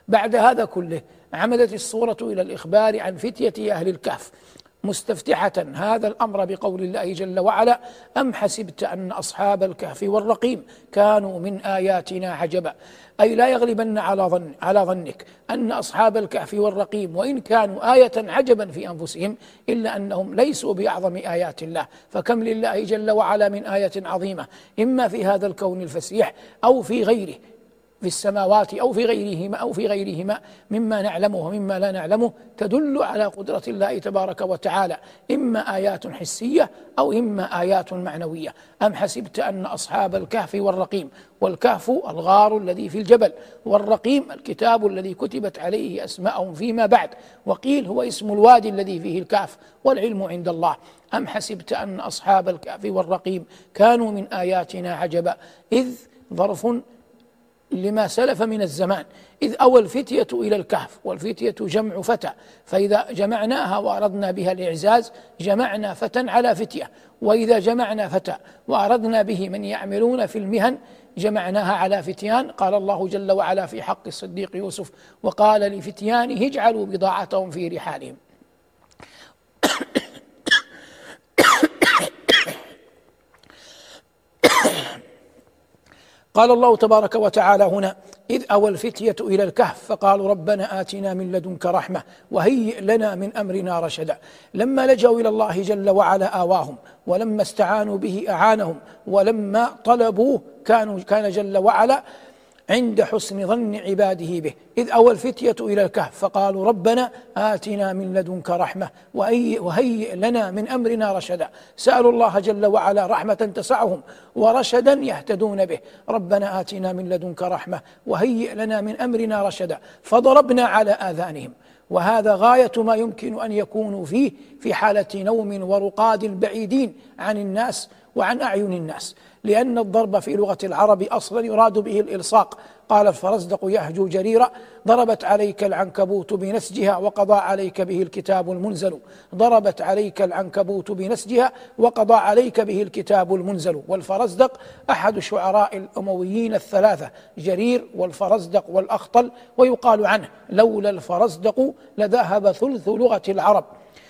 بعد هذا كله عمدت الصورة إلى الإخبار عن فتية أهل الكهف، مستفتحة هذا الأمر بقول الله جل وعلا: أم حسبت أن أصحاب الكهف والرقيم كانوا من آياتنا عجبا. أي لا يغلبن على ظنك أن أصحاب الكهف والرقيم وإن كانوا آية عجبا في أنفسهم إلا أنهم ليسوا بأعظم آيات الله، فكم لله جل وعلا من آية عظيمة إما في هذا الكون الفسيح أو في غيره، في السماوات أو في غيرهما مما نعلمه ومما لا نعلمه، تدل على قدرة الله تبارك وتعالى، إما آيات حسية أو إما آيات معنوية. أم حسبت أن أصحاب الكهف والرقيم، والكهف الغار الذي في الجبل، والرقيم الكتاب الذي كتبت عليه أسماءهم فيما بعد، وقيل هو اسم الوادي الذي فيه الكهف، والعلم عند الله. أم حسبت أن أصحاب الكهف والرقيم كانوا من آياتنا عجبا، إذ ظرف لما سلف من الزمان، إذ أوى الفتية إلى الكهف، والفتية جمع فتى، فإذا جمعناها وأردنا بها الإعزاز جمعنا فتى على فتية، وإذا جمعنا فتى وأردنا به من يعملون في المهن جمعناها على فتيان. قال الله جل وعلا في حق الصديق يوسف: وقال لفتيانه اجعلوا بضاعتهم في رحالهم. قال الله تبارك وتعالى هنا: إذ أوى الفتية إلى الكهف فقالوا ربنا آتنا من لدنك رحمة وهيئ لنا من أمرنا رشدا. لما لجأوا إلى الله جل وعلا آواهم، ولما استعانوا به أعانهم، ولما طلبوه كان جل وعلا عند حسن ظن عباده به. إذ أوى الفتية إلى الكهف فقالوا ربنا آتنا من لدنك رحمة وهيئ لنا من أمرنا رشدا. سألوا الله جل وعلا رحمة تسعهم ورشدا يهتدون به. ربنا آتنا من لدنك رحمة وهيئ لنا من أمرنا رشدا، فضربنا على آذانهم. وهذا غاية ما يمكن أن يكونوا فيه في حالة نوم ورقاد بعيدين عن الناس وعن أعين الناس، لأن الضرب في لغة العرب أصلا يراد به الإلصاق. قال الفرزدق يهجو جريرا: ضربت عليك العنكبوت بنسجها وقضى عليك به الكتاب المنزل. ضربت عليك العنكبوت بنسجها وقضى عليك به الكتاب المنزل. والفرزدق أحد شعراء الأمويين الثلاثة، جرير والفرزدق والأخطل، ويقال عنه: لولا الفرزدق لذهب ثلث لغة العرب.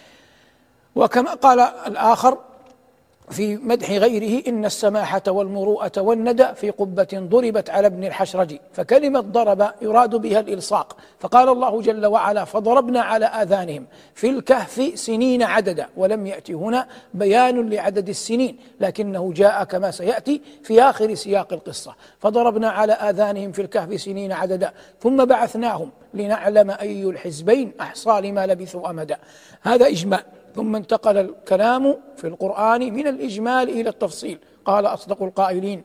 وكما قال الآخر في مدح غيره: إن السماحة والمروءة والندى في قبة ضربت على ابن الحشرج. فكلمة ضرب يراد بها الإلصاق. فقال الله جل وعلا: فضربنا على آذانهم في الكهف سنين عددا. ولم يأتي هنا بيان لعدد السنين، لكنه جاء كما سيأتي في آخر سياق القصة: فضربنا على آذانهم في الكهف سنين عددا ثم بعثناهم لنعلم أي الحزبين أحصى لما لبثوا أمدا. هذا إجمال، ثم انتقل الكلام في القرآن من الإجمال إلى التفصيل. قال أصدق القائلين: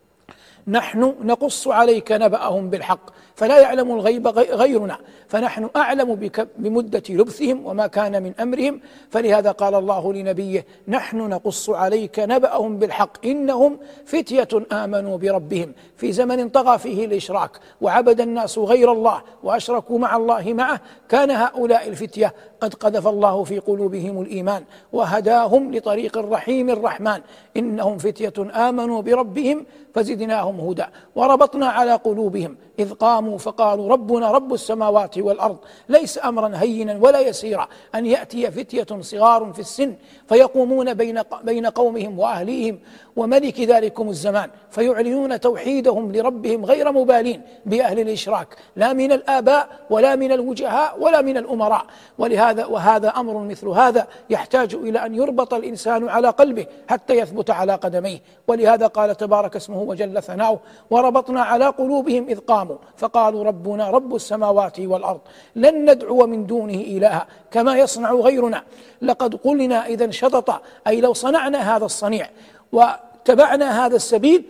نحن نقص عليك نبأهم بالحق فلا يعلم الغيب غيرنا، فنحن أعلم بمدة لبثهم وما كان من أمرهم. فلهذا قال الله لنبيه: نحن نقص عليك نبأهم بالحق إنهم فتية آمنوا بربهم. في زمن طغى فيه الإشراك وعبد الناس غير الله وأشركوا مع الله معه، كان هؤلاء الفتية قد قذف الله في قلوبهم الإيمان وهداهم لطريق الرحيم الرحمن. إنهم فتية آمنوا بربهم فزدناهم هدى وربطنا على قلوبهم إذ قاموا فقالوا ربنا رب السماوات والأرض. ليس أمرا هينا ولا يسيرا أن يأتي فتية صغار في السن فيقومون بين قومهم وأهليهم وملك ذلكم الزمان فيعلنون توحيدهم لربهم غير مبالين بأهل الإشراك، لا من الآباء ولا من الوجهاء ولا من الأمراء. وهذا أمر مثل هذا يحتاج إلى أن يربط الإنسان على قلبه حتى يثبت على قدميه. ولهذا قال تبارك اسمه وجل ثناؤه: وربطنا على قلوبهم إذ قاموا فقالوا ربنا رب السماوات والأرض لن ندعو من دونه إلها كما يصنع غيرنا لقد قلنا إذا شطط. أي لو صنعنا هذا الصنيع واتبعنا هذا السبيل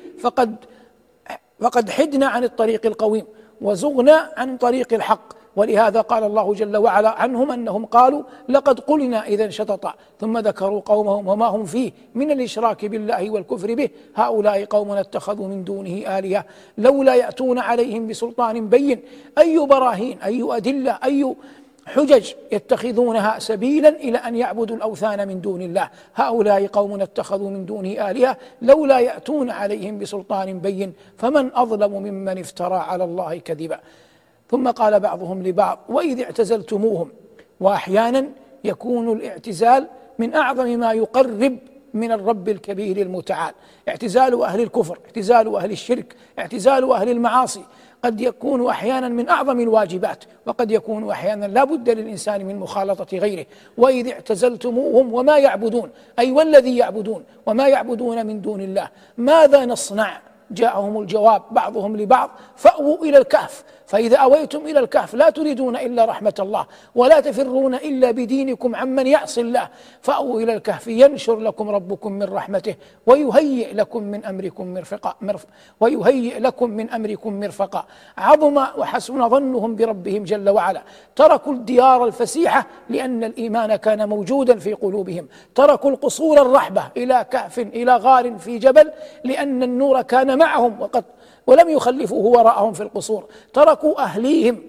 فقد حدنا عن الطريق القويم وزغنا عن طريق الحق. ولهذا قال الله جل وعلا عنهم أنهم قالوا لقد قلنا إذا شطط، ثم ذكروا قومهم وما هم فيه من الإشراك بالله والكفر به: هؤلاء قوم اتخذوا من دونه آلهة لولا يأتون عليهم بسلطان بين. أي براهين، أي أدلة، أي حجج يتخذونها سبيلا إلى أن يعبدوا الأوثان من دون الله؟ هؤلاء قوم اتخذوا من دونه آلهة لولا يأتون عليهم بسلطان بين فمن أظلم ممن افترى على الله كذبا. ثم قال بعضهم لبعض: وإذ اعتزلتموهم. وأحيانا يكون الاعتزال من أعظم ما يقرب من الرب الكبير المتعال. اعتزال أهل الكفر، اعتزال أهل الشرك، اعتزال أهل المعاصي قد يكون أحيانا من أعظم الواجبات، وقد يكون أحيانا لا بد للإنسان من مخالطة غيره. وإذ اعتزلتموهم وما يعبدون، أي والذي يعبدون وما يعبدون من دون الله، ماذا نصنع؟ جاءهم الجواب بعضهم لبعض: فأووا إلى الكهف. فإذا أويتم إلى الكهف لا تريدون إلا رحمة الله ولا تفرون إلا بدينكم عمن يعصي الله، فأووا إلى الكهف ينشر لكم ربكم من رحمته ويهيئ لكم من أمركم مرفقا. عظم وحسن ظنهم بربهم جل وعلا. تركوا الديار الفسيحة لأن الإيمان كان موجودا في قلوبهم، تركوا القصور الرحبة إلى كهف إلى غار في جبل لأن النور كان معهم ولم يخلفوه وراءهم في القصور. تركوا أهليهم،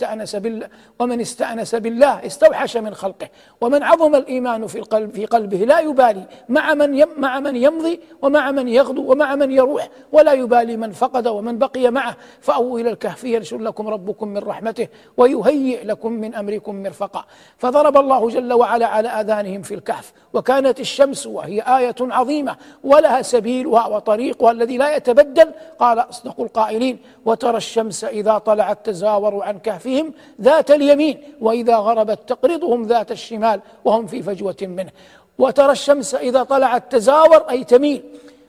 ومن استأنس بالله استوحش من خلقه. ومن عظم الإيمان في قلبه لا يبالي مع من يمضي ومع من يغدو ومع من يروح، ولا يبالي من فقد ومن بقي معه. فأووا إلى الكهف ينشر لكم ربكم من رحمته ويهيئ لكم من أمركم مرفقا. فضرب الله جل وعلا على آذانهم في الكهف. وكانت الشمس وهي آية عظيمة ولها سبيلها وطريقها الذي لا يتبدل. قال أصدق القائلين: وترى الشمس إذا طلعت تزاور عن كهفهم ذات اليمين وإذا غربت تقرضهم ذات الشمال وهم في فجوة منه. وترى الشمس إذا طلعت تزاور أي تميل،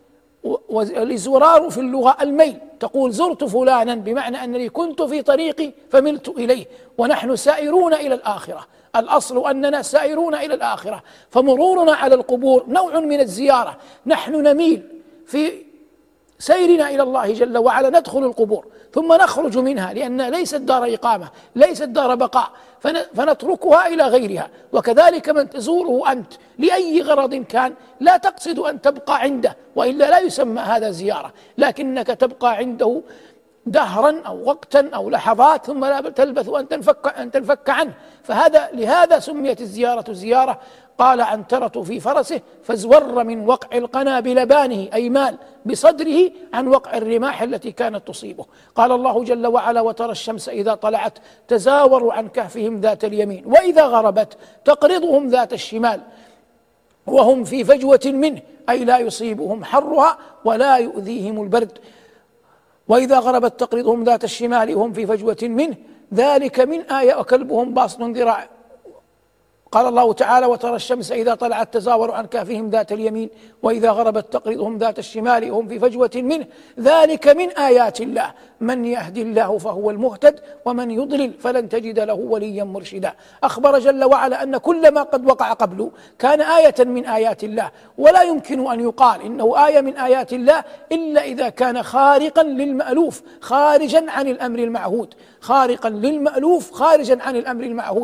والإزورار في اللغة الميل. تقول: زرت فلانا بمعنى أنني كنت في طريقي فملت إليه. ونحن سائرون إلى الآخرة، الأصل أننا سائرون إلى الآخرة، فمرورنا على القبور نوع من الزيارة. نحن نميل في سيرنا إلى الله جل وعلا، ندخل القبور ثم نخرج منها لأنها ليست دار إقامة، ليست دار بقاء، فنتركها إلى غيرها. وكذلك من تزوره أنت لأي غرض كان لا تقصد أن تبقى عنده، وإلا لا يسمى هذا زيارة، لكنك تبقى عنده دهرا أو وقتا أو لحظات ثم لا تلبث أن تنفك عنه. لهذا سميت الزيارة زيارة. قال عنترة في فرسه: فازور من وقع القنا بلبانه، أي مال بصدره عن وقع الرماح التي كانت تصيبه. قال الله جل وعلا: وترى الشمس إذا طلعت تزاور عن كهفهم ذات اليمين وإذا غربت تقرضهم ذات الشمال وهم في فجوة منه، أي لا يصيبهم حرها ولا يؤذيهم البرد. وإذا غربت تقرضهم ذات الشمال وهم في فجوة منه ذلك من آية وكلبهم باسط ذراع. قال الله تعالى: وترى الشمس إذا طلعت تزاور عن كهفهم ذات اليمين وإذا غربت تقرضهم ذات الشمال وهم في فجوة منه ذلك من آيات الله من يهد الله فهو المهتد ومن يضلل فلن تجد له وليا مرشدا. أخبر جل وعلا أن كل ما قد وقع قبله كان آية من آيات الله، ولا يمكن أن يقال إنه آية من آيات الله إلا إذا كان خارقا للمألوف، خارجا عن الأمر المعهود، خارقا للمألوف خارجا عن الأمر المعهود.